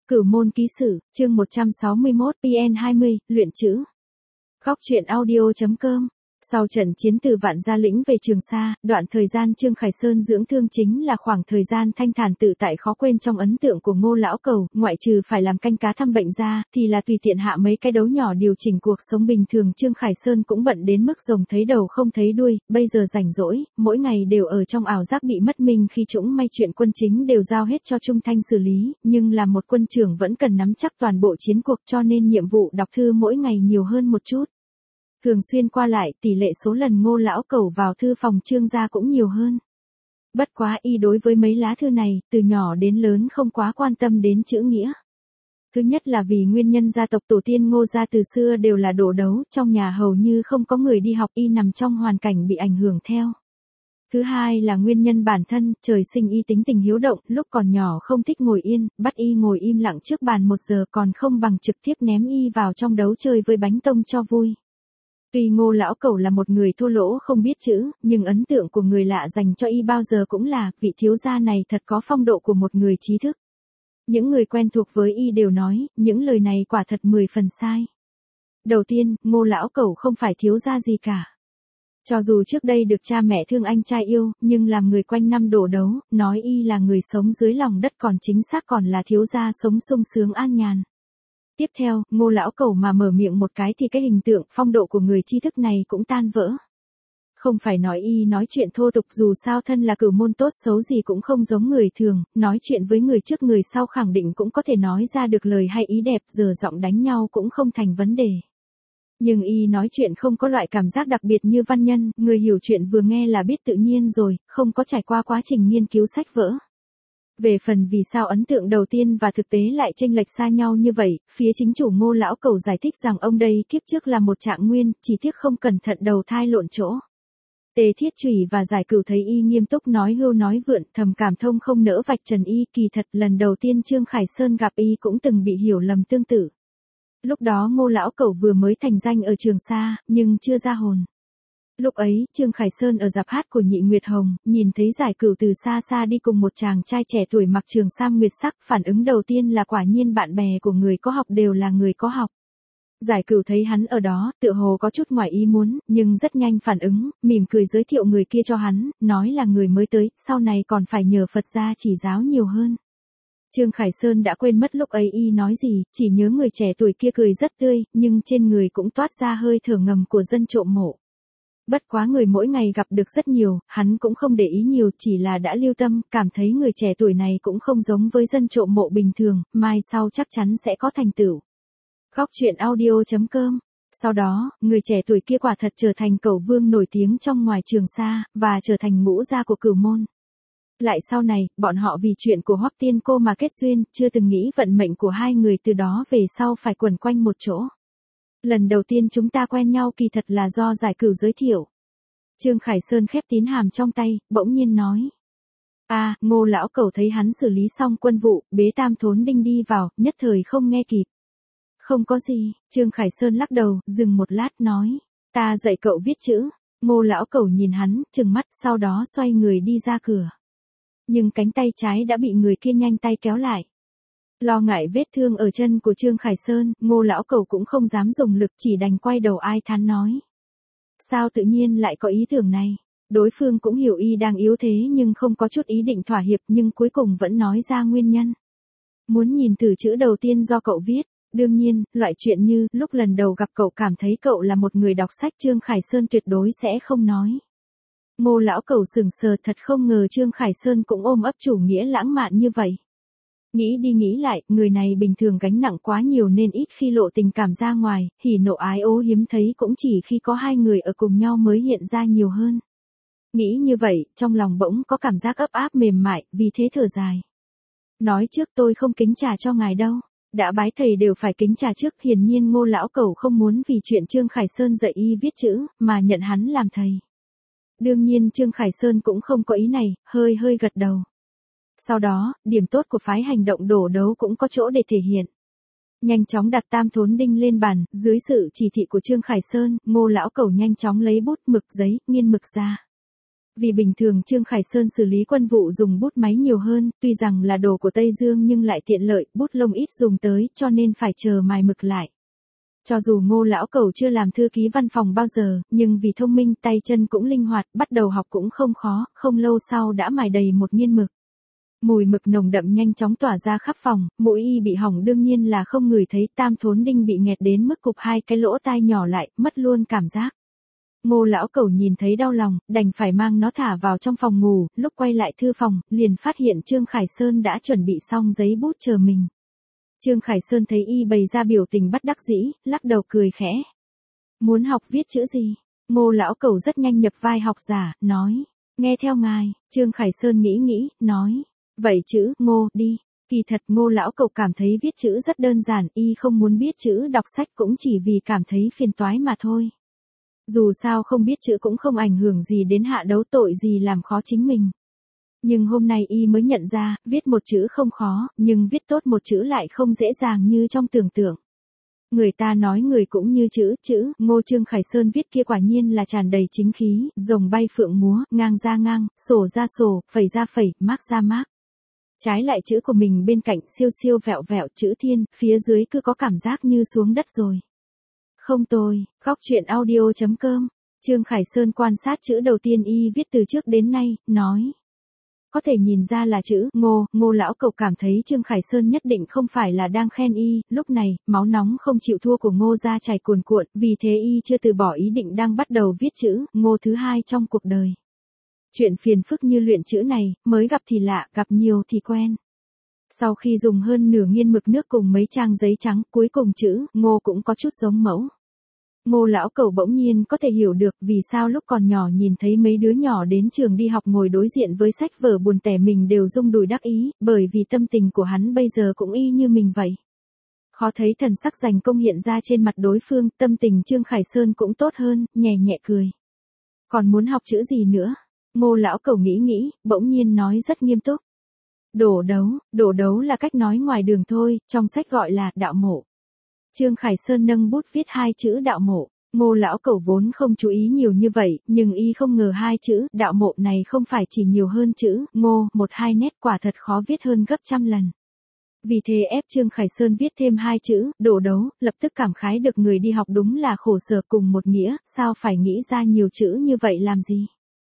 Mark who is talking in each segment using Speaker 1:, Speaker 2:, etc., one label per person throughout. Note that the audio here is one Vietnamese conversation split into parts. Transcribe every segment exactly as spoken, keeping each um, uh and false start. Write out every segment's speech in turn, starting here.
Speaker 1: Cửu môn ký sử, chương một trăm sáu mươi mốt, P N hai mươi, luyện chữ. Góc truyện audio chấm com. Sau trận chiến từ Vạn Gia Lĩnh về Trường Sa, đoạn thời gian Trương Khải Sơn dưỡng thương chính là khoảng thời gian thanh thản tự tại khó quên trong ấn tượng của Ngô lão cẩu, ngoại trừ phải làm canh cá thăm bệnh ra, thì là tùy tiện hạ mấy cái đấu nhỏ điều chỉnh cuộc sống bình thường. Trương Khải Sơn cũng bận đến mức rồng thấy đầu không thấy đuôi, bây giờ rảnh rỗi, mỗi ngày đều ở trong ảo giác bị mất mình khi trũng may chuyện quân chính đều giao hết cho Trung Thanh xử lý, nhưng là một quân trưởng vẫn cần nắm chắc toàn bộ chiến cuộc, cho nên nhiệm vụ đọc thư mỗi ngày nhiều hơn một chút. Thường xuyên qua lại, tỷ lệ số lần Ngô lão cẩu vào thư phòng Trương gia cũng nhiều hơn. Bất quá y đối với mấy lá thư này, từ nhỏ đến lớn không quá quan tâm đến chữ nghĩa. Thứ nhất là vì nguyên nhân gia tộc tổ tiên Ngô gia từ xưa đều là đồ đấu, trong nhà hầu như không có người đi học, y nằm trong hoàn cảnh bị ảnh hưởng theo. Thứ hai là nguyên nhân bản thân, trời sinh y tính tình hiếu động, lúc còn nhỏ không thích ngồi yên, bắt y ngồi im lặng trước bàn một giờ còn không bằng trực tiếp ném y vào trong đấu chơi với bánh tông cho vui. Tuy Ngô lão cẩu là một người thô lỗ không biết chữ, nhưng ấn tượng của người lạ dành cho y bao giờ cũng là, vị thiếu gia này thật có phong độ của một người trí thức. Những người quen thuộc với y đều nói, những lời này quả thật mười phần sai. Đầu tiên, Ngô lão cẩu không phải thiếu gia gì cả. Cho dù trước đây được cha mẹ thương anh trai yêu, nhưng làm người quanh năm đổ đấu, nói y là người sống dưới lòng đất còn chính xác còn là thiếu gia sống sung sướng an nhàn. Tiếp theo, Ngô lão cẩu mà mở miệng một cái thì cái hình tượng, phong độ của người tri thức này cũng tan vỡ. Không phải nói y nói chuyện thô tục, dù sao thân là cửu môn tốt xấu gì cũng không giống người thường, nói chuyện với người trước người sau khẳng định cũng có thể nói ra được lời hay ý đẹp, giờ giọng đánh nhau cũng không thành vấn đề. Nhưng y nói chuyện không có loại cảm giác đặc biệt như văn nhân, người hiểu chuyện vừa nghe là biết tự nhiên rồi, không có trải qua quá trình nghiên cứu sách vở. Về phần vì sao ấn tượng đầu tiên và thực tế lại chênh lệch xa nhau như vậy, phía chính chủ Ngô lão cẩu giải thích rằng ông đây kiếp trước là một trạng nguyên, chỉ tiếc không cẩn thận đầu thai lộn chỗ. Tề Thiết Chủy và Giải Cửu thấy y nghiêm túc nói hưu nói vượn, thầm cảm thông không nỡ vạch trần y, kỳ thật lần đầu tiên Trương Khải Sơn gặp y cũng từng bị hiểu lầm tương tự. Lúc đó Ngô lão cẩu vừa mới thành danh ở Trường Sa, nhưng chưa ra hồn. Lúc ấy, Trương Khải Sơn ở dạp hát của Nhị Nguyệt Hồng, nhìn thấy Giải Cửu từ xa xa đi cùng một chàng trai trẻ tuổi mặc trường sam nguyệt sắc, phản ứng đầu tiên là quả nhiên bạn bè của người có học đều là người có học. Giải Cửu thấy hắn ở đó, tựa hồ có chút ngoài ý muốn, nhưng rất nhanh phản ứng, mỉm cười giới thiệu người kia cho hắn, nói là người mới tới, sau này còn phải nhờ Phật gia chỉ giáo nhiều hơn. Trương Khải Sơn đã quên mất lúc ấy y nói gì, chỉ nhớ người trẻ tuổi kia cười rất tươi, nhưng trên người cũng toát ra hơi thở ngầm của dân trộm mộ. Bất quá người mỗi ngày gặp được rất nhiều, hắn cũng không để ý nhiều, chỉ là đã lưu tâm, cảm thấy người trẻ tuổi này cũng không giống với dân trộm mộ bình thường, mai sau chắc chắn sẽ có thành tựu. Góc truyện audio chấm com. Sau đó, người trẻ tuổi kia quả thật trở thành cẩu vương nổi tiếng trong ngoài Trường Sa, và trở thành ngũ gia của cửu môn. Lại sau này, bọn họ vì chuyện của Hoắc Tiên Cô mà kết duyên, chưa từng nghĩ vận mệnh của hai người từ đó về sau phải quẩn quanh một chỗ. Lần đầu tiên chúng ta quen nhau kỳ thật là do Giải Cửu giới thiệu. Trương Khải Sơn khép tín hàm trong tay, bỗng nhiên nói. À, Ngô lão cẩu thấy hắn xử lý xong quân vụ, bế Tam Thốn Đinh đi vào, nhất thời không nghe kịp. Không có gì, Trương Khải Sơn lắc đầu, dừng một lát nói. Ta dạy cậu viết chữ. Ngô lão cẩu nhìn hắn, trừng mắt, sau đó xoay người đi ra cửa. Nhưng cánh tay trái đã bị người kia nhanh tay kéo lại. Lo ngại vết thương ở chân của Trương Khải Sơn, Ngô lão cẩu cũng không dám dùng lực, chỉ đành quay đầu ai thán nói. Sao tự nhiên lại có ý tưởng này? Đối phương cũng hiểu y đang yếu thế nhưng không có chút ý định thỏa hiệp, nhưng cuối cùng vẫn nói ra nguyên nhân. Muốn nhìn thử chữ đầu tiên do cậu viết. Đương nhiên, loại chuyện như lúc lần đầu gặp cậu cảm thấy cậu là một người đọc sách Trương Khải Sơn tuyệt đối sẽ không nói. Ngô lão cẩu sừng sờ, thật không ngờ Trương Khải Sơn cũng ôm ấp chủ nghĩa lãng mạn như vậy. Nghĩ đi nghĩ lại, người này bình thường gánh nặng quá nhiều nên ít khi lộ tình cảm ra ngoài, hỉ nộ ái ố hiếm thấy cũng chỉ khi có hai người ở cùng nhau mới hiện ra nhiều hơn. Nghĩ như vậy, trong lòng bỗng có cảm giác ấp áp mềm mại, vì thế thở dài. Nói trước tôi không kính trà cho ngài đâu. Đã bái thầy đều phải kính trà trước, hiển nhiên Ngô lão cẩu không muốn vì chuyện Trương Khải Sơn dạy y viết chữ, mà nhận hắn làm thầy. Đương nhiên Trương Khải Sơn cũng không có ý này, hơi hơi gật đầu. Sau đó, điểm tốt của phái hành động đổ đấu cũng có chỗ để thể hiện. Nhanh chóng đặt Tam Thốn Đinh lên bàn, dưới sự chỉ thị của Trương Khải Sơn, Ngô lão cẩu nhanh chóng lấy bút mực giấy, nghiên mực ra. Vì bình thường Trương Khải Sơn xử lý quân vụ dùng bút máy nhiều hơn, tuy rằng là đồ của Tây Dương nhưng lại tiện lợi, bút lông ít dùng tới cho nên phải chờ mài mực lại. Cho dù Ngô lão cẩu chưa làm thư ký văn phòng bao giờ, nhưng vì thông minh tay chân cũng linh hoạt, bắt đầu học cũng không khó, không lâu sau đã mài đầy một nghiên mực. Mùi mực nồng đậm nhanh chóng tỏa ra khắp phòng, mũi y bị hỏng đương nhiên là không ngửi thấy, tam thốn đinh bị nghẹt đến mức cụp hai cái lỗ tai nhỏ lại, mất luôn cảm giác. Ngô lão cẩu nhìn thấy đau lòng, đành phải mang nó thả vào trong phòng ngủ, lúc quay lại thư phòng, liền phát hiện Trương Khải Sơn đã chuẩn bị xong giấy bút chờ mình. Trương Khải Sơn thấy y bày ra biểu tình bất đắc dĩ, lắc đầu cười khẽ. Muốn học viết chữ gì? Ngô lão cẩu rất nhanh nhập vai học giả, nói. Nghe theo ngài, Trương Khải Sơn nghĩ nghĩ, nói. Vậy chữ, Ngô, đi. Kỳ thật Ngô lão cẩu cảm thấy viết chữ rất đơn giản, y không muốn biết chữ đọc sách cũng chỉ vì cảm thấy phiền toái mà thôi. Dù sao không biết chữ cũng không ảnh hưởng gì đến hạ đấu, tội gì làm khó chính mình. Nhưng hôm nay y mới nhận ra, viết một chữ không khó, nhưng viết tốt một chữ lại không dễ dàng như trong tưởng tượng. Người ta nói người cũng như chữ, chữ, Ngô Trương Khải Sơn viết kia quả nhiên là tràn đầy chính khí, rồng bay phượng múa, ngang ra ngang, sổ ra sổ, phẩy ra phẩy, mác ra mác. Trái lại chữ của mình bên cạnh siêu siêu vẹo vẹo chữ thiên, phía dưới cứ có cảm giác như xuống đất rồi. Không tồi, góc truyện audio chấm com. Trương Khải Sơn quan sát chữ đầu tiên y viết từ trước đến nay, nói. Có thể nhìn ra là chữ Ngô, Ngô lão cẩu cảm thấy Trương Khải Sơn nhất định không phải là đang khen y, lúc này, máu nóng không chịu thua của Ngô ra chảy cuồn cuộn, vì thế y chưa từ bỏ ý định đang bắt đầu viết chữ Ngô thứ hai trong cuộc đời. Chuyện phiền phức như luyện chữ này, mới gặp thì lạ, gặp nhiều thì quen. Sau khi dùng hơn nửa nghiên mực nước cùng mấy trang giấy trắng, cuối cùng chữ Ngô cũng có chút giống mẫu. Ngô lão cẩu bỗng nhiên có thể hiểu được vì sao lúc còn nhỏ nhìn thấy mấy đứa nhỏ đến trường đi học ngồi đối diện với sách vở buồn tẻ mình đều rung đùi đắc ý, bởi vì tâm tình của hắn bây giờ cũng y như mình vậy. Khó thấy thần sắc giành công hiện ra trên mặt đối phương, tâm tình Trương Khải Sơn cũng tốt hơn, nhẹ nhẹ cười. Còn muốn học chữ gì nữa? Ngô lão cẩu nghĩ nghĩ, bỗng nhiên nói rất nghiêm túc. Đổ đấu, đổ đấu là cách nói ngoài đường thôi, trong sách gọi là đạo mộ. Trương Khải Sơn nâng bút viết hai chữ đạo mộ. Ngô lão cẩu vốn không chú ý nhiều như vậy, nhưng y không ngờ hai chữ đạo mộ này không phải chỉ nhiều hơn chữ Ngô một hai nét, quả thật khó viết hơn gấp trăm lần. Vì thế ép Trương Khải Sơn viết thêm hai chữ đổ đấu, lập tức cảm khái được người đi học đúng là khổ sở cùng một nghĩa, sao phải nghĩ ra nhiều chữ như vậy làm gì.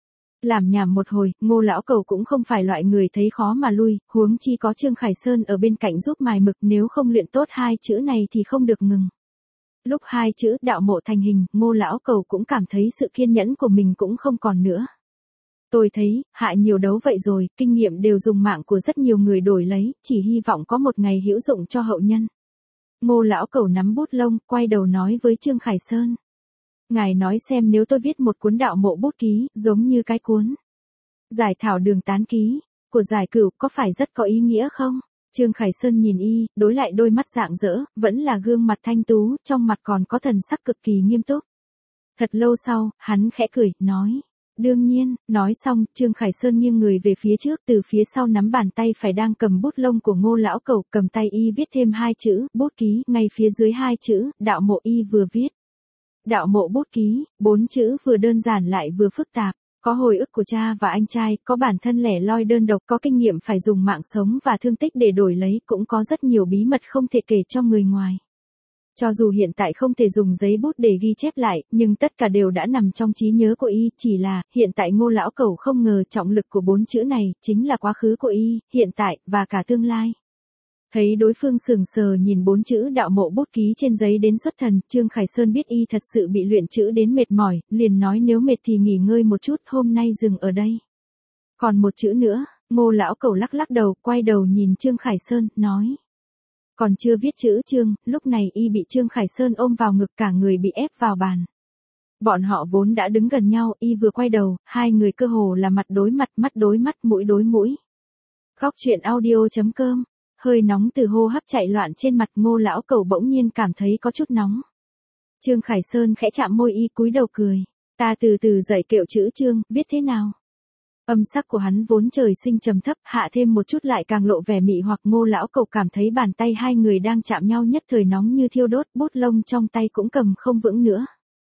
Speaker 1: Làm nhảm một hồi, Ngô lão cẩu cũng không phải loại người thấy khó mà lui, huống chi có Trương Khải Sơn ở bên cạnh giúp mài mực, nếu không luyện tốt hai chữ này thì không được ngừng. Lúc hai chữ đạo mộ thành hình, Ngô lão cẩu cũng cảm thấy sự kiên nhẫn của mình cũng không còn nữa. Tôi thấy, hạ nhiều đấu vậy rồi, kinh nghiệm đều dùng mạng của rất nhiều người đổi lấy, chỉ hy vọng có một ngày hữu dụng cho hậu nhân. Ngô lão cẩu nắm bút lông, quay đầu nói với Trương Khải Sơn. Ngài nói xem nếu tôi viết một cuốn đạo mộ bút ký, giống như cái cuốn Giải thảo đường tán ký của Giải Cửu, có phải rất có ý nghĩa không? Trương Khải Sơn nhìn y, đối lại đôi mắt rạng rỡ, vẫn là gương mặt thanh tú, trong mặt còn có thần sắc cực kỳ nghiêm túc. Thật lâu sau, hắn khẽ cười, nói. Đương nhiên, nói xong, Trương Khải Sơn nghiêng người về phía trước, từ phía sau nắm bàn tay phải đang cầm bút lông của Ngô lão cẩu, cầm tay y viết thêm hai chữ bút ký, ngay phía dưới hai chữ đạo mộ y vừa viết. Đạo mộ bút ký, bốn chữ vừa đơn giản lại vừa phức tạp, có hồi ức của cha và anh trai, có bản thân lẻ loi đơn độc, có kinh nghiệm phải dùng mạng sống và thương tích để đổi lấy, cũng có rất nhiều bí mật không thể kể cho người ngoài. Cho dù hiện tại không thể dùng giấy bút để ghi chép lại, nhưng tất cả đều đã nằm trong trí nhớ của y, chỉ là, hiện tại Ngô lão cẩu không ngờ trọng lực của bốn chữ này, chính là quá khứ của y, hiện tại, và cả tương lai. Thấy đối phương sừng sờ nhìn bốn chữ đạo mộ bút ký trên giấy đến xuất thần, Trương Khải Sơn biết y thật sự bị luyện chữ đến mệt mỏi, liền nói nếu mệt thì nghỉ ngơi một chút, hôm nay dừng ở đây. Còn một chữ nữa, Ngô lão cẩu lắc lắc đầu, quay đầu nhìn Trương Khải Sơn, nói. Còn chưa viết chữ Trương, lúc này y bị Trương Khải Sơn ôm vào ngực, cả người bị ép vào bàn. Bọn họ vốn đã đứng gần nhau, y vừa quay đầu, hai người cơ hồ là mặt đối mặt, mắt đối mắt, mũi đối mũi. Góc truyện audio chấm com. Hơi nóng từ hô hấp chạy loạn trên mặt, Ngô lão cẩu bỗng nhiên cảm thấy có chút nóng. Trương Khải Sơn khẽ chạm môi y, cúi đầu cười. Ta từ từ dạy kẹo chữ Trương, viết thế nào? Âm sắc của hắn vốn trời sinh trầm thấp, hạ thêm một chút lại càng lộ vẻ mị hoặc. Ngô lão cẩu cảm thấy bàn tay hai người đang chạm nhau nhất thời nóng như thiêu đốt, bút lông trong tay cũng cầm không vững nữa.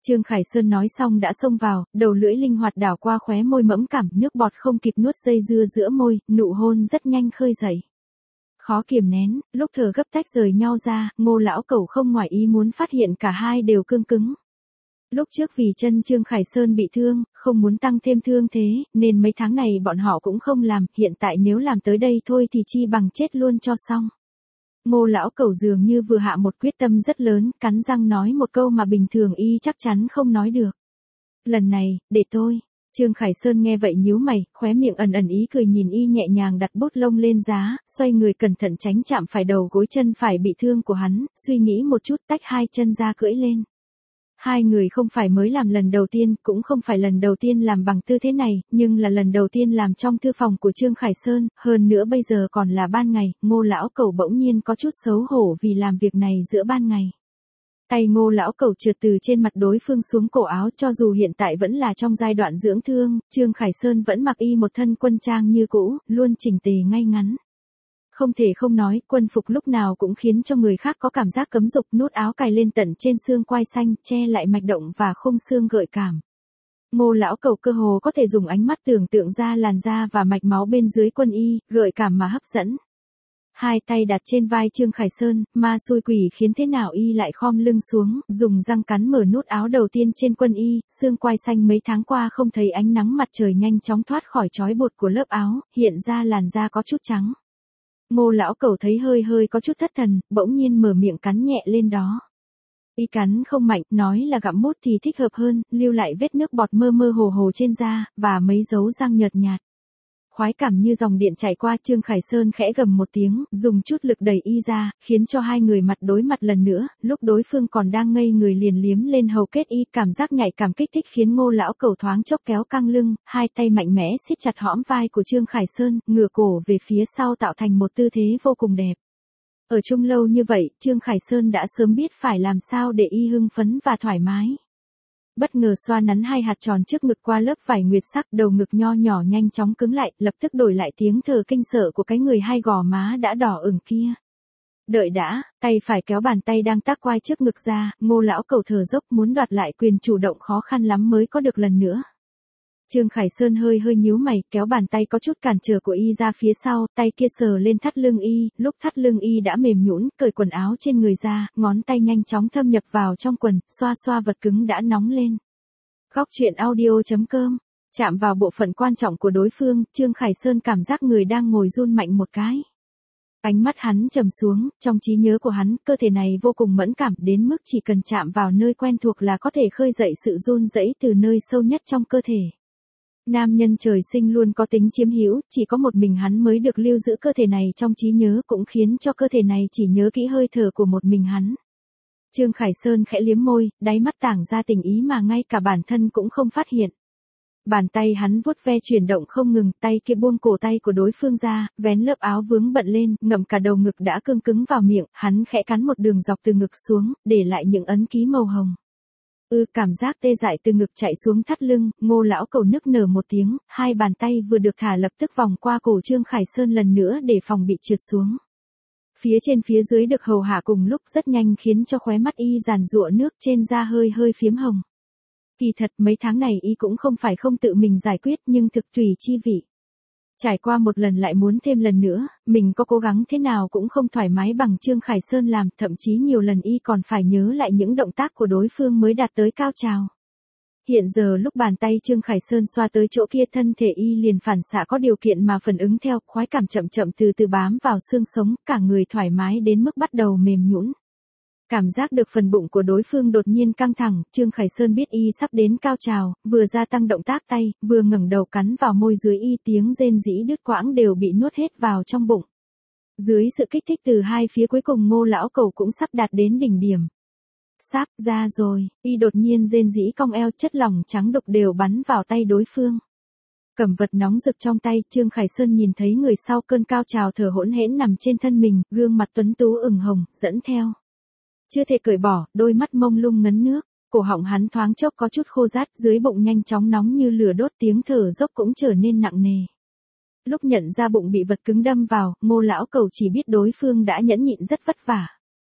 Speaker 1: Trương Khải Sơn nói xong đã xông vào, đầu lưỡi linh hoạt đảo qua khóe môi mẫm cảm, nước bọt không kịp nuốt dây dưa giữa môi, nụ hôn rất nhanh khơi dậy. Khó kiềm nén, lúc thở gấp tách rời nhau ra, Ngô lão cẩu không ngoài ý muốn phát hiện cả hai đều cương cứng. Lúc trước vì chân Trương Khải Sơn bị thương, không muốn tăng thêm thương thế, nên mấy tháng này bọn họ cũng không làm, hiện tại nếu làm tới đây thôi thì chi bằng chết luôn cho xong. Ngô lão cẩu dường như vừa hạ một quyết tâm rất lớn, cắn răng nói một câu mà bình thường y chắc chắn không nói được. Lần này, để tôi. Trương Khải Sơn nghe vậy nhíu mày, khóe miệng ẩn ẩn ý cười nhìn y nhẹ nhàng đặt bút lông lên giá, xoay người cẩn thận tránh chạm phải đầu gối chân phải bị thương của hắn, suy nghĩ một chút tách hai chân ra cưỡi lên. Hai người không phải mới làm lần đầu tiên, cũng không phải lần đầu tiên làm bằng tư thế này, nhưng là lần đầu tiên làm trong thư phòng của Trương Khải Sơn, hơn nữa bây giờ còn là ban ngày, Ngô lão cẩu bỗng nhiên có chút xấu hổ vì làm việc này giữa ban ngày. Tay Ngô lão cẩu trượt từ trên mặt đối phương xuống cổ áo, cho dù hiện tại vẫn là trong giai đoạn dưỡng thương, Trương Khải Sơn vẫn mặc y một thân quân trang như cũ, luôn chỉnh tề ngay ngắn. Không thể không nói, quân phục lúc nào cũng khiến cho người khác có cảm giác cấm dục, nút áo cài lên tận trên xương quai xanh, che lại mạch động và khung xương gợi cảm. Ngô lão cẩu cơ hồ có thể dùng ánh mắt tưởng tượng ra làn da và mạch máu bên dưới quân y, gợi cảm mà hấp dẫn. Hai tay đặt trên vai Trương Khải Sơn, ma xui quỷ khiến thế nào y lại khom lưng xuống, dùng răng cắn mở nút áo đầu tiên trên quân y, xương quai xanh mấy tháng qua không thấy ánh nắng mặt trời nhanh chóng thoát khỏi trói bột của lớp áo, hiện ra làn da có chút trắng. Ngô lão cẩu thấy hơi hơi có chút thất thần, bỗng nhiên mở miệng cắn nhẹ lên đó. Y cắn không mạnh, nói là gặm mút thì thích hợp hơn, lưu lại vết nước bọt mơ mơ hồ hồ trên da, và mấy dấu răng nhợt nhạt. Khoái cảm như dòng điện chảy qua, Trương Khải Sơn khẽ gầm một tiếng, dùng chút lực đẩy y ra, khiến cho hai người mặt đối mặt lần nữa, lúc đối phương còn đang ngây người liền liếm lên hầu kết y, cảm giác nhạy cảm kích thích khiến Ngô lão cẩu thoáng chốc kéo căng lưng, hai tay mạnh mẽ siết chặt hõm vai của Trương Khải Sơn, ngửa cổ về phía sau tạo thành một tư thế vô cùng đẹp. Ở chung lâu như vậy, Trương Khải Sơn đã sớm biết phải làm sao để y hưng phấn và thoải mái. Bất ngờ xoa nắn hai hạt tròn trước ngực qua lớp vải nguyệt sắc, đầu ngực nho nhỏ nhanh chóng cứng lại, lập tức đổi lại tiếng thở kinh sợ của cái người hai gò má đã đỏ ửng kia. Đợi đã, tay phải kéo bàn tay đang tác quai trước ngực ra, Ngô lão cẩu thở dốc muốn đoạt lại quyền chủ động khó khăn lắm mới có được lần nữa. Trương Khải Sơn hơi hơi nhíu mày, kéo bàn tay có chút cản trở của y ra phía sau, tay kia sờ lên thắt lưng y, lúc thắt lưng y đã mềm nhũn, cởi quần áo trên người ra, ngón tay nhanh chóng thâm nhập vào trong quần, xoa xoa vật cứng đã nóng lên. Góc truyện audio chấm com, chạm vào bộ phận quan trọng của đối phương, Trương Khải Sơn cảm giác người đang ngồi run mạnh một cái. Ánh mắt hắn trầm xuống, trong trí nhớ của hắn, cơ thể này vô cùng mẫn cảm đến mức chỉ cần chạm vào nơi quen thuộc là có thể khơi dậy sự run rẩy từ nơi sâu nhất trong cơ thể. Nam nhân trời sinh luôn có tính chiếm hữu, chỉ có một mình hắn mới được lưu giữ cơ thể này trong trí nhớ, cũng khiến cho cơ thể này chỉ nhớ kỹ hơi thở của một mình hắn. Trương Khải Sơn khẽ liếm môi, đáy mắt tảng ra tình ý mà ngay cả bản thân cũng không phát hiện. Bàn tay hắn vuốt ve chuyển động không ngừng, tay kia buông cổ tay của đối phương ra, vén lớp áo vướng bận lên, ngậm cả đầu ngực đã cương cứng vào miệng, hắn khẽ cắn một đường dọc từ ngực xuống, để lại những ấn ký màu hồng. Ư, cảm giác tê dại từ ngực chạy xuống thắt lưng, Ngô lão cẩu nức nở một tiếng, hai bàn tay vừa được thả lập tức vòng qua cổ Trương Khải Sơn lần nữa để phòng bị trượt xuống. Phía trên phía dưới được hầu hạ cùng lúc rất nhanh khiến cho khóe mắt y giàn giụa nước trên da hơi hơi phiếm hồng. Kỳ thật mấy tháng này y cũng không phải không tự mình giải quyết nhưng thực tùy chi vị. Trải qua một lần lại muốn thêm lần nữa, mình có cố gắng thế nào cũng không thoải mái bằng Trương Khải Sơn làm, thậm chí nhiều lần y còn phải nhớ lại những động tác của đối phương mới đạt tới cao trào. Hiện giờ lúc bàn tay Trương Khải Sơn xoa tới chỗ kia, thân thể y liền phản xạ có điều kiện mà phản ứng theo, khoái cảm chậm chậm từ từ bám vào xương sống, cả người thoải mái đến mức bắt đầu mềm nhũn. Cảm giác được phần bụng của đối phương đột nhiên căng thẳng, Trương Khải Sơn biết y sắp đến cao trào, vừa gia tăng động tác tay, vừa ngẩng đầu cắn vào môi dưới y, tiếng rên rỉ đứt quãng đều bị nuốt hết vào trong bụng. Dưới sự kích thích từ hai phía cuối cùng, Ngô lão cẩu cũng sắp đạt đến đỉnh điểm. Sắp ra rồi, y đột nhiên rên rỉ cong eo, chất lỏng trắng đục đều bắn vào tay đối phương. Cầm vật nóng rực trong tay, Trương Khải Sơn nhìn thấy người sau cơn cao trào thở hỗn hển nằm trên thân mình, gương mặt tuấn tú ửng hồng, dẫn theo. Chưa thể cởi bỏ, đôi mắt mông lung ngấn nước, cổ họng hắn thoáng chốc có chút khô rát, dưới bụng nhanh chóng nóng như lửa đốt, tiếng thở dốc cũng trở nên nặng nề. Lúc nhận ra bụng bị vật cứng đâm vào, Ngô lão cẩu chỉ biết đối phương đã nhẫn nhịn rất vất vả.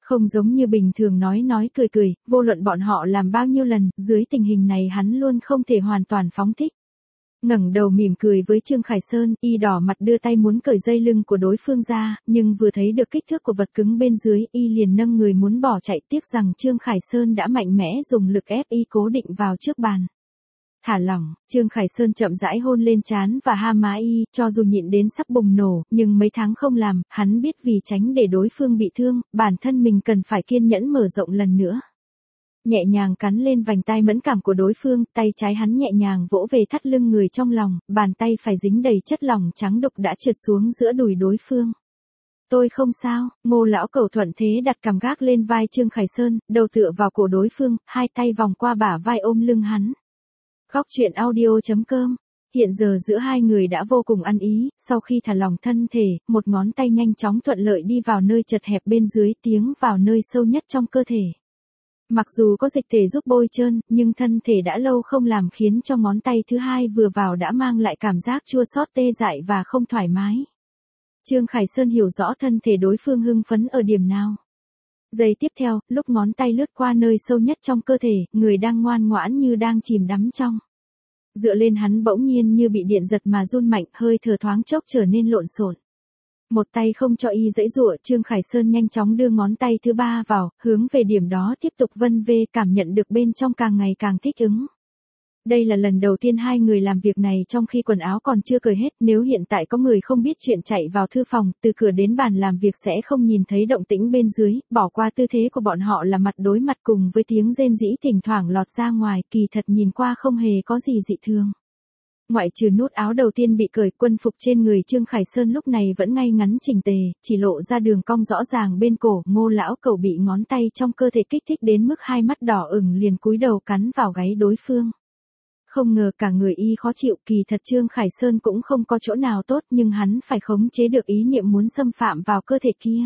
Speaker 1: Không giống như bình thường nói nói cười cười, vô luận bọn họ làm bao nhiêu lần, dưới tình hình này hắn luôn không thể hoàn toàn phóng thích. Ngẩng đầu mỉm cười với Trương Khải Sơn, y đỏ mặt đưa tay muốn cởi dây lưng của đối phương ra, nhưng vừa thấy được kích thước của vật cứng bên dưới, y liền nâng người muốn bỏ chạy, tiếc rằng Trương Khải Sơn đã mạnh mẽ dùng lực ép y cố định vào trước bàn. Thả lỏng, Trương Khải Sơn chậm rãi hôn lên trán và ha má y, cho dù nhịn đến sắp bùng nổ, nhưng mấy tháng không làm, hắn biết vì tránh để đối phương bị thương, bản thân mình cần phải kiên nhẫn mở rộng lần nữa. Nhẹ nhàng cắn lên vành tai mẫn cảm của đối phương, tay trái hắn nhẹ nhàng vỗ về thắt lưng người trong lòng, bàn tay phải dính đầy chất lỏng trắng đục đã trượt xuống giữa đùi đối phương. Tôi không sao, Ngô lão cẩu thuận thế đặt cằm gác lên vai Trương Khải Sơn, đầu tựa vào cổ đối phương, hai tay vòng qua bả vai ôm lưng hắn. Góc truyện audio chấm com. Hiện giờ giữa hai người đã vô cùng ăn ý, sau khi thả lỏng thân thể, một ngón tay nhanh chóng thuận lợi đi vào nơi chật hẹp bên dưới, tiến vào nơi sâu nhất trong cơ thể. Mặc dù có dịch thể giúp bôi trơn, nhưng thân thể đã lâu không làm khiến cho ngón tay thứ hai vừa vào đã mang lại cảm giác chua xót tê dại và không thoải mái. Trương Khải Sơn hiểu rõ thân thể đối phương hưng phấn ở điểm nào. Giây tiếp theo, lúc ngón tay lướt qua nơi sâu nhất trong cơ thể, người đang ngoan ngoãn như đang chìm đắm trong. Dựa lên hắn bỗng nhiên như bị điện giật mà run mạnh, hơi thở thoáng chốc trở nên lộn xộn. Một tay không cho y dãy dụa, Trương Khải Sơn nhanh chóng đưa ngón tay thứ ba vào, hướng về điểm đó tiếp tục vân vê, cảm nhận được bên trong càng ngày càng thích ứng. Đây là lần đầu tiên hai người làm việc này trong khi quần áo còn chưa cởi hết, nếu hiện tại có người không biết chuyện chạy vào thư phòng, từ cửa đến bàn làm việc sẽ không nhìn thấy động tĩnh bên dưới, bỏ qua tư thế của bọn họ là mặt đối mặt cùng với tiếng rên rỉ thỉnh thoảng lọt ra ngoài, kỳ thật nhìn qua không hề có gì dị thường. Ngoại trừ nút áo đầu tiên bị cởi, quân phục trên người Trương Khải Sơn lúc này vẫn ngay ngắn chỉnh tề, chỉ lộ ra đường cong rõ ràng bên cổ, Ngô lão cẩu bị ngón tay trong cơ thể kích thích đến mức hai mắt đỏ ửng liền cúi đầu cắn vào gáy đối phương. Không ngờ cả người y khó chịu, kỳ thật Trương Khải Sơn cũng không có chỗ nào tốt nhưng hắn phải khống chế được ý niệm muốn xâm phạm vào cơ thể kia.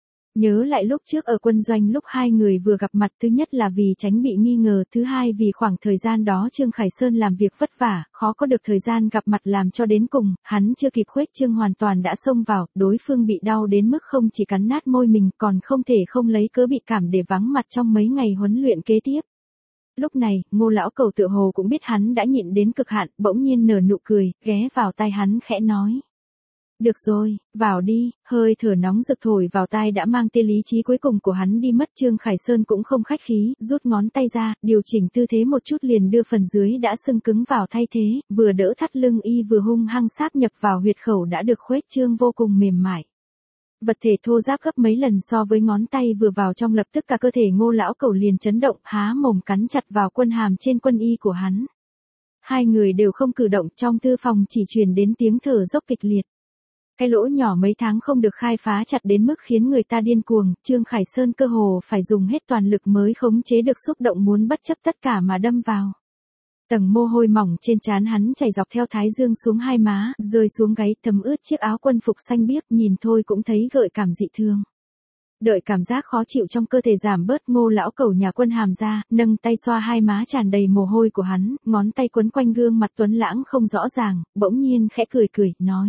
Speaker 1: Nhớ lại lúc trước ở quân doanh lúc hai người vừa gặp mặt, thứ nhất là vì tránh bị nghi ngờ, thứ hai vì khoảng thời gian đó Trương Khải Sơn làm việc vất vả, khó có được thời gian gặp mặt làm cho đến cùng, hắn chưa kịp khuếch trương hoàn toàn đã xông vào, đối phương bị đau đến mức không chỉ cắn nát môi mình còn không thể không lấy cớ bị cảm để vắng mặt trong mấy ngày huấn luyện kế tiếp. Lúc này, Ngô lão cẩu tựa hồ cũng biết hắn đã nhịn đến cực hạn, bỗng nhiên nở nụ cười, ghé vào tai hắn khẽ nói. Được rồi, vào đi, hơi thở nóng rực thổi vào tai đã mang tia lý trí cuối cùng của hắn đi mất. Trương Khải Sơn cũng không khách khí, rút ngón tay ra, điều chỉnh tư thế một chút liền đưa phần dưới đã sưng cứng vào thay thế, vừa đỡ thắt lưng y vừa hung hăng sáp nhập vào huyệt khẩu đã được khuếch trương vô cùng mềm mại. Vật thể thô ráp gấp mấy lần so với ngón tay vừa vào trong, lập tức cả cơ thể Ngô lão cẩu liền chấn động, há mồm cắn chặt vào quân hàm trên quân y của hắn. Hai người đều không cử động, trong thư phòng chỉ truyền đến tiếng thở dốc kịch liệt. Cái lỗ nhỏ mấy tháng không được khai phá chặt đến mức khiến người ta điên cuồng, Trương Khải Sơn cơ hồ phải dùng hết toàn lực mới khống chế được xúc động muốn bất chấp tất cả mà đâm vào. Tầng mồ hôi mỏng trên trán hắn chảy dọc theo thái dương xuống hai má, rơi xuống gáy, thấm ướt chiếc áo quân phục xanh biếc, nhìn thôi cũng thấy gợi cảm dị thường. Đợi cảm giác khó chịu trong cơ thể giảm bớt, Ngô lão cẩu nhà quân hàm ra, nâng tay xoa hai má tràn đầy mồ hôi của hắn, ngón tay quấn quanh gương mặt tuấn lãng không rõ ràng, bỗng nhiên khẽ cười cười, nói.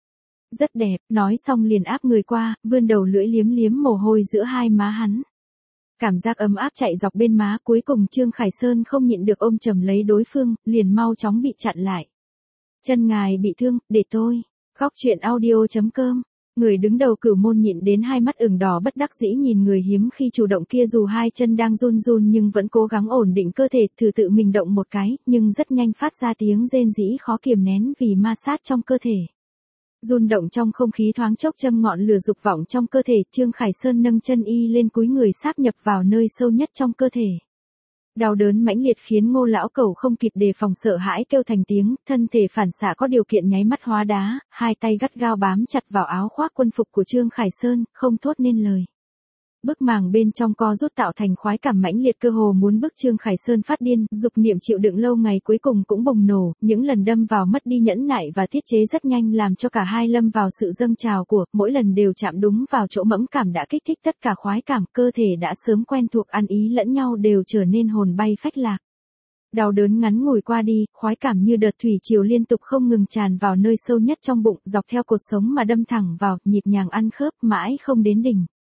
Speaker 1: Rất đẹp, nói xong liền áp người qua, vươn đầu lưỡi liếm liếm mồ hôi giữa hai má hắn. Cảm giác ấm áp chạy dọc bên má, cuối cùng Trương Khải Sơn không nhịn được ôm chầm lấy đối phương, liền mau chóng bị chặn lại. Chân ngài bị thương, để tôi. Góc truyện audio chấm com. Người đứng đầu cửu môn nhịn đến hai mắt ửng đỏ bất đắc dĩ nhìn người hiếm khi chủ động kia, dù hai chân đang run run nhưng vẫn cố gắng ổn định cơ thể, thử tự mình động một cái, nhưng rất nhanh phát ra tiếng rên rỉ khó kiềm nén vì ma sát trong cơ thể. Run động trong không khí thoáng chốc châm ngọn lửa dục vọng trong cơ thể, Trương Khải Sơn nâng chân y lên cúi người sáp nhập vào nơi sâu nhất trong cơ thể. Đau đớn mãnh liệt khiến Ngô lão cẩu không kịp đề phòng sợ hãi kêu thành tiếng, thân thể phản xạ có điều kiện nháy mắt hóa đá, hai tay gắt gao bám chặt vào áo khoác quân phục của Trương Khải Sơn, không thốt nên lời. Bức màng bên trong co rút tạo thành khoái cảm mãnh liệt, cơ hồ muốn bức Trương Khải Sơn phát điên, dục niệm chịu đựng lâu ngày cuối cùng cũng bùng nổ, những lần đâm vào mất đi nhẫn nại và tiết chế rất nhanh làm cho cả hai lâm vào sự dâng trào của, mỗi lần đều chạm đúng vào chỗ mẫn cảm đã kích thích tất cả khoái cảm, cơ thể đã sớm quen thuộc ăn ý lẫn nhau đều trở nên hồn bay phách lạc. Đau đớn ngắn ngủi qua đi, khoái cảm như đợt thủy triều liên tục không ngừng tràn vào nơi sâu nhất trong bụng, dọc theo cột sống mà đâm thẳng vào, nhịp nhàng ăn khớp, mãi không đến đỉnh.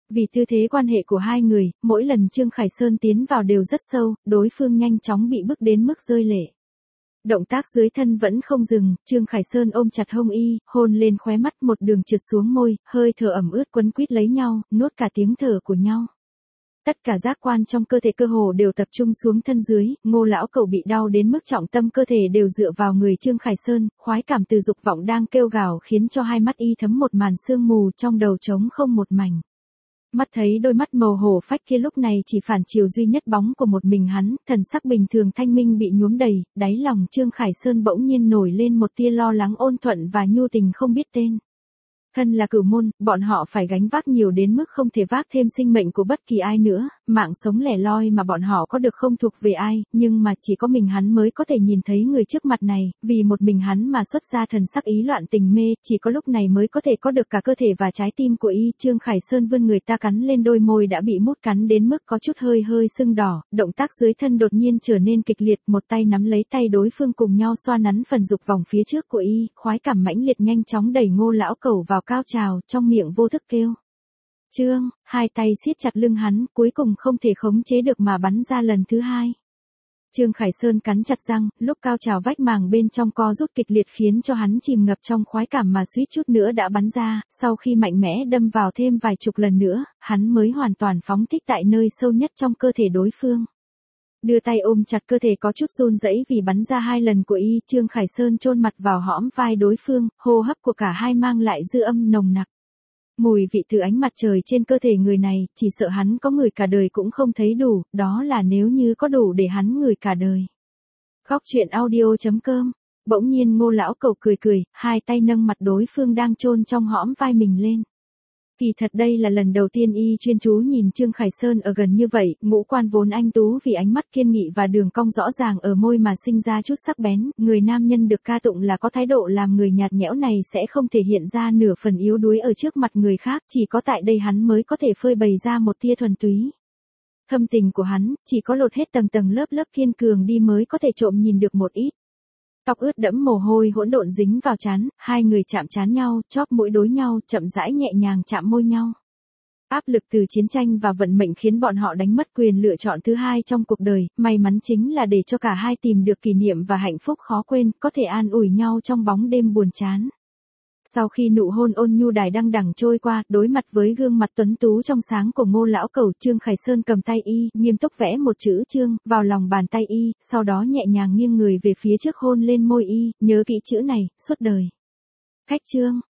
Speaker 1: Vì tư thế quan hệ của hai người, mỗi lần Trương Khải Sơn tiến vào đều rất sâu, đối phương nhanh chóng bị bức đến mức rơi lệ. Động tác dưới thân vẫn không dừng, Trương Khải Sơn ôm chặt hông y, hôn lên khóe mắt một đường trượt xuống môi, hơi thở ẩm ướt quấn quýt lấy nhau, nuốt cả tiếng thở của nhau. Tất cả giác quan trong cơ thể cơ hồ đều tập trung xuống thân dưới, Ngô lão cẩu bị đau đến mức trọng tâm cơ thể đều dựa vào người Trương Khải Sơn, khoái cảm từ dục vọng đang kêu gào khiến cho hai mắt y thấm một màn sương mù, trong đầu trống không một mảnh. Mắt thấy đôi mắt màu hổ phách kia lúc này chỉ phản chiếu duy nhất bóng của một mình hắn, thần sắc bình thường thanh minh bị nhuốm đầy, đáy lòng Trương Khải Sơn bỗng nhiên nổi lên một tia lo lắng ôn thuận và nhu tình không biết tên. Thân là cửu môn, bọn họ phải gánh vác nhiều đến mức không thể vác thêm sinh mệnh của bất kỳ ai nữa, mạng sống lẻ loi mà bọn họ có được không thuộc về ai, nhưng mà chỉ có mình hắn mới có thể nhìn thấy người trước mặt này, vì một mình hắn mà xuất ra thần sắc ý loạn tình mê, chỉ có lúc này mới có thể có được cả cơ thể và trái tim của y. Trương Khải Sơn vươn người ta cắn lên đôi môi đã bị mút cắn đến mức có chút hơi hơi sưng đỏ, động tác dưới thân đột nhiên trở nên kịch liệt, một tay nắm lấy tay đối phương cùng nhau xoa nắn phần dục vòng phía trước của y, khoái cảm mãnh liệt nhanh chóng đẩy Ngô lão cẩu vào cao trào, trong miệng vô thức kêu. Trương, hai tay siết chặt lưng hắn, cuối cùng không thể khống chế được mà bắn ra lần thứ hai. Trương Khải Sơn cắn chặt răng, lúc cao trào vách màng bên trong co rút kịch liệt khiến cho hắn chìm ngập trong khoái cảm mà suýt chút nữa đã bắn ra, sau khi mạnh mẽ đâm vào thêm vài chục lần nữa, hắn mới hoàn toàn phóng thích tại nơi sâu nhất trong cơ thể đối phương. Đưa tay ôm chặt cơ thể có chút run rẩy vì bắn ra hai lần của y, Trương Khải Sơn chôn mặt vào hõm vai đối phương, hô hấp của cả hai mang lại dư âm nồng nặc. Mùi vị từ ánh mặt trời trên cơ thể người này, chỉ sợ hắn có người cả đời cũng không thấy đủ, đó là nếu như có đủ để hắn người cả đời. Khóc chuyện audio chấm com. Bỗng nhiên Ngô lão cẩu cười cười, hai tay nâng mặt đối phương đang chôn trong hõm vai mình lên. Kỳ thật đây là lần đầu tiên y chuyên chú nhìn Trương Khải Sơn ở gần như vậy, ngũ quan vốn anh tú vì ánh mắt kiên nghị và đường cong rõ ràng ở môi mà sinh ra chút sắc bén, người nam nhân được ca tụng là có thái độ làm người nhạt nhẽo này sẽ không thể hiện ra nửa phần yếu đuối ở trước mặt người khác, chỉ có tại đây hắn mới có thể phơi bày ra một tia thuần túy. Thâm tình của hắn, chỉ có lột hết tầng tầng lớp lớp kiên cường đi mới có thể trộm nhìn được một ít. Tóc ướt đẫm mồ hôi hỗn độn dính vào trán, hai người chạm trán nhau, chóp mũi đối nhau, chậm rãi nhẹ nhàng chạm môi nhau. Áp lực từ chiến tranh và vận mệnh khiến bọn họ đánh mất quyền lựa chọn thứ hai trong cuộc đời, may mắn chính là để cho cả hai tìm được kỷ niệm và hạnh phúc khó quên, có thể an ủi nhau trong bóng đêm buồn chán. Sau khi nụ hôn ôn nhu đài đăng đẳng trôi qua, đối mặt với gương mặt tuấn tú trong sáng của Ngô lão cẩu, Trương Khải Sơn cầm tay y, nghiêm túc vẽ một chữ Trương vào lòng bàn tay y, sau đó nhẹ nhàng nghiêng người về phía trước hôn lên môi y, nhớ kỹ chữ này, suốt đời. Khách Trương.